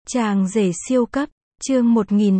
Chàng rể siêu cấp, chương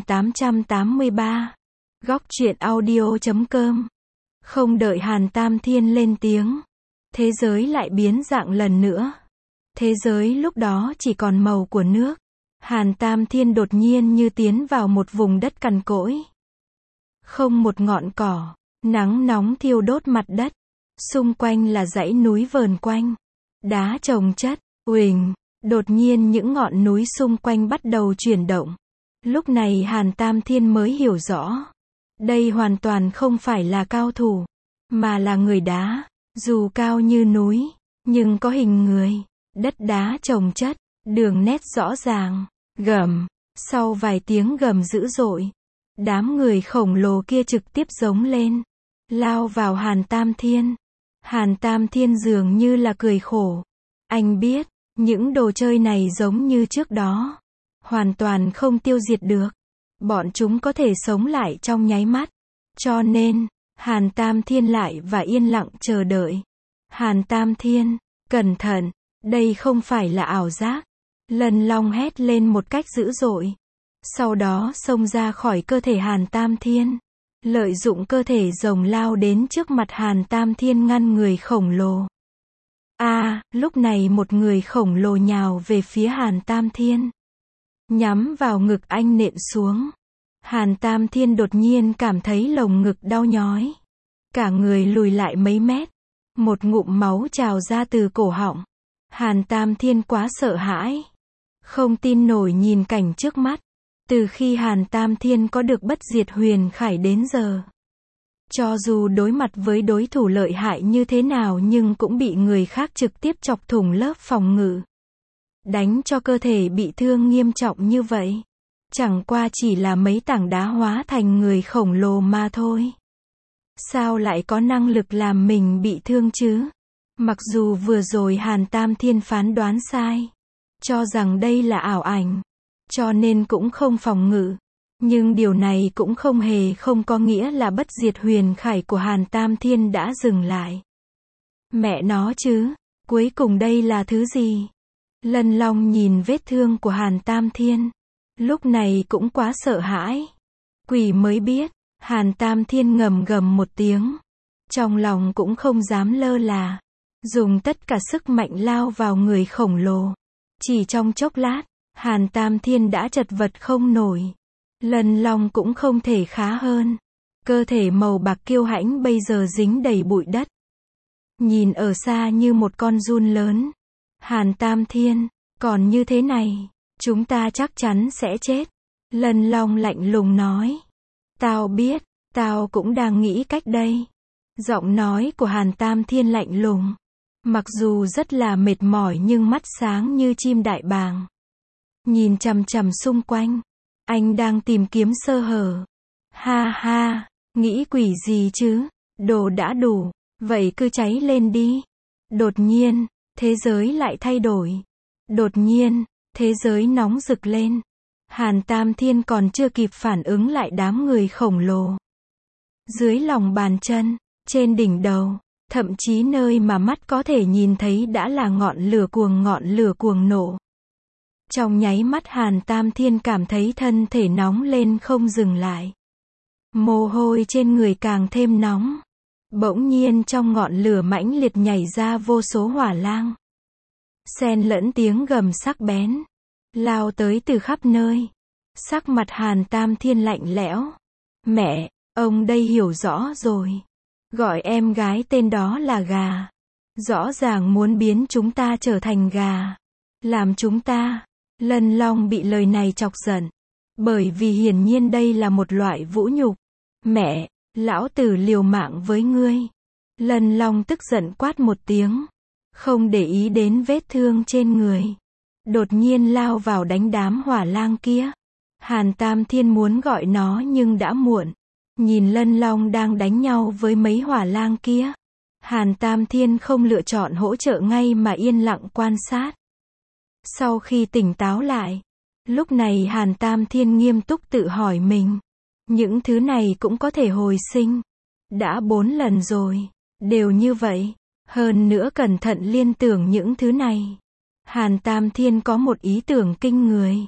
1883. Góc truyện audio.com. Không đợi Hàn Tam Thiên lên tiếng, thế giới lại biến dạng lần nữa. Thế giới lúc đó chỉ còn màu của nước. Hàn Tam Thiên đột nhiên như tiến vào một vùng đất cằn cỗi. Không một ngọn cỏ, nắng nóng thiêu đốt mặt đất. Xung quanh là dãy núi vờn quanh, đá chồng chất, uỳnh. Đột nhiên những ngọn núi xung quanh bắt đầu chuyển động. Lúc này Hàn Tam Thiên mới hiểu rõ. Đây hoàn toàn không phải là cao thủ, mà là người đá. Dù cao như núi, nhưng có hình người. Đất đá chồng chất, đường nét rõ ràng. Gầm. Sau vài tiếng gầm dữ dội, đám người khổng lồ kia trực tiếp giống lên, lao vào Hàn Tam Thiên. Hàn Tam Thiên dường như là cười khổ. Anh biết, những đồ chơi này giống như trước đó, hoàn toàn không tiêu diệt được. Bọn chúng có thể sống lại trong nháy mắt. Cho nên, Hàn Tam Thiên lại và yên lặng chờ đợi. Hàn Tam Thiên, cẩn thận, đây không phải là ảo giác. Lân Long hét lên một cách dữ dội. Sau đó xông ra khỏi cơ thể Hàn Tam Thiên. Lợi dụng cơ thể rồng lao đến trước mặt Hàn Tam Thiên ngăn người khổng lồ. Lúc này một người khổng lồ nhào về phía Hàn Tam Thiên, nhắm vào ngực anh nện xuống. Hàn Tam Thiên đột nhiên cảm thấy lồng ngực đau nhói. Cả người lùi lại mấy mét. Một ngụm máu trào ra từ cổ họng. Hàn Tam Thiên quá sợ hãi, không tin nổi nhìn cảnh trước mắt. Từ khi Hàn Tam Thiên có được bất diệt huyền khải đến giờ, cho dù đối mặt với đối thủ lợi hại như thế nào nhưng cũng bị người khác trực tiếp chọc thủng lớp phòng ngự, đánh cho cơ thể bị thương nghiêm trọng như vậy. Chẳng qua chỉ là mấy tảng đá hóa thành người khổng lồ mà thôi. Sao lại có năng lực làm mình bị thương chứ? Mặc dù vừa rồi Hàn Tam Thiên phán đoán sai, cho rằng đây là ảo ảnh, cho nên cũng không phòng ngự. Nhưng điều này cũng không có nghĩa là bất diệt huyền khải của Hàn Tam Thiên đã dừng lại. Mẹ nó chứ, cuối cùng đây là thứ gì? Lân Long nhìn vết thương của Hàn Tam Thiên, lúc này cũng quá sợ hãi. Quỷ mới biết, Hàn Tam Thiên ngầm gầm một tiếng. Trong lòng cũng không dám lơ là, dùng tất cả sức mạnh lao vào người khổng lồ. Chỉ trong chốc lát, Hàn Tam Thiên đã chật vật không nổi. Lân Long cũng không thể khá hơn. Cơ thể màu bạc kiêu hãnh bây giờ dính đầy bụi đất. Nhìn ở xa như một con giun lớn. Hàn Tam Thiên, còn như thế này, chúng ta chắc chắn sẽ chết. Lân Long lạnh lùng nói. Tao biết, tao cũng đang nghĩ cách đây. Giọng nói của Hàn Tam Thiên lạnh lùng. Mặc dù rất là mệt mỏi nhưng mắt sáng như chim đại bàng. Nhìn chằm chằm xung quanh. Anh đang tìm kiếm sơ hở. Ha ha, nghĩ quỷ gì chứ, đồ đã đủ, vậy cứ cháy lên đi. Đột nhiên, thế giới lại thay đổi. Đột nhiên, thế giới nóng rực lên. Hàn Tam Thiên còn chưa kịp phản ứng lại đám người khổng lồ. Dưới lòng bàn chân, trên đỉnh đầu, thậm chí nơi mà mắt có thể nhìn thấy đã là ngọn lửa cuồng nổ. Trong nháy mắt Hàn Tam Thiên cảm thấy thân thể nóng lên không dừng lại. Mồ hôi trên người càng thêm nóng. Bỗng nhiên trong ngọn lửa mãnh liệt nhảy ra vô số hỏa lang. Xen lẫn tiếng gầm sắc bén, lao tới từ khắp nơi. Sắc mặt Hàn Tam Thiên lạnh lẽo. Mẹ, ông đây hiểu rõ rồi. Gọi em gái tên đó là gà. Rõ ràng muốn biến chúng ta trở thành gà. Làm chúng ta. Lân Long bị lời này chọc giận. Bởi vì hiển nhiên đây là một loại vũ nhục. Mẹ, lão tử liều mạng với ngươi. Lân Long tức giận quát một tiếng. Không để ý đến vết thương trên người. Đột nhiên lao vào đánh đám hỏa lang kia. Hàn Tam Thiên muốn gọi nó nhưng đã muộn. Nhìn Lân Long đang đánh nhau với mấy hỏa lang kia. Hàn Tam Thiên không lựa chọn hỗ trợ ngay mà yên lặng quan sát. Sau khi tỉnh táo lại, lúc này Hàn Tam Thiên nghiêm túc tự hỏi mình. Những thứ này cũng có thể hồi sinh. Đã 4 lần rồi, đều như vậy. Hơn nữa cẩn thận liên tưởng những thứ này. Hàn Tam Thiên có một ý tưởng kinh người.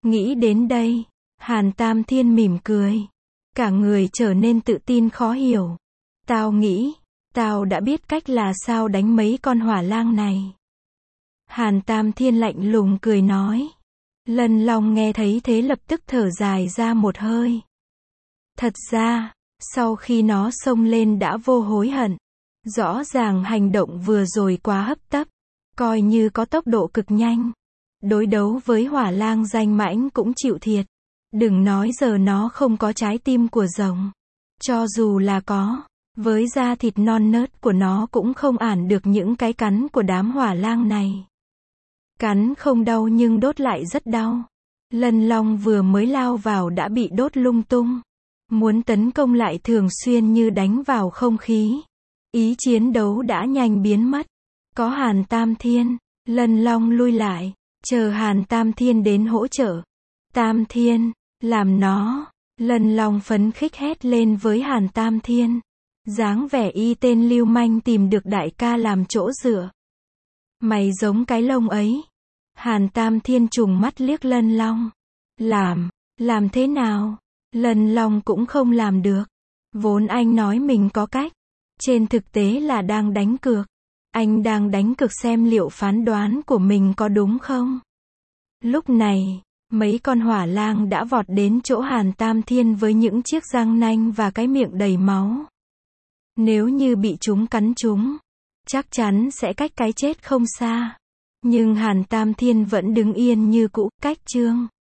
Nghĩ đến đây, Hàn Tam Thiên mỉm cười. Cả người trở nên tự tin khó hiểu. Tao nghĩ, tao đã biết cách là sao đánh mấy con hỏa lang này. Hàn Tam Thiên lạnh lùng cười nói. Lân Long nghe thấy thế lập tức thở dài ra một hơi. Thật ra, sau khi nó xông lên đã vô hối hận. Rõ ràng hành động vừa rồi quá hấp tấp, coi như có tốc độ cực nhanh. Đối đấu với hỏa lang danh mãnh cũng chịu thiệt. Đừng nói giờ nó không có trái tim của rồng. Cho dù là có, với da thịt non nớt của nó cũng không ản được những cái cắn của đám hỏa lang này. Cắn không đau nhưng đốt lại rất đau. Lân Long vừa mới lao vào đã bị đốt lung tung. Muốn tấn công lại thường xuyên như đánh vào không khí. Ý chiến đấu đã nhanh biến mất. Có Hàn Tam Thiên, Lân Long lui lại, chờ Hàn Tam Thiên đến hỗ trợ. Tam Thiên, làm nó. Lân Long phấn khích hét lên với Hàn Tam Thiên. Dáng vẻ y tên lưu manh tìm được đại ca làm chỗ dựa. Mày giống cái lông ấy. Hàn Tam Thiên trùng mắt liếc Lân Long. Làm thế nào? Lân Long cũng không làm được. Vốn anh nói mình có cách. Trên thực tế là đang đánh cược. Anh đang đánh cược xem liệu phán đoán của mình có đúng không? Lúc này, mấy con hỏa lang đã vọt đến chỗ Hàn Tam Thiên với những chiếc răng nanh và cái miệng đầy máu. Nếu như bị chúng cắn chúng, chắc chắn sẽ cách cái chết không xa. Nhưng Hàn Tam Thiên vẫn đứng yên như cũ, cách chương.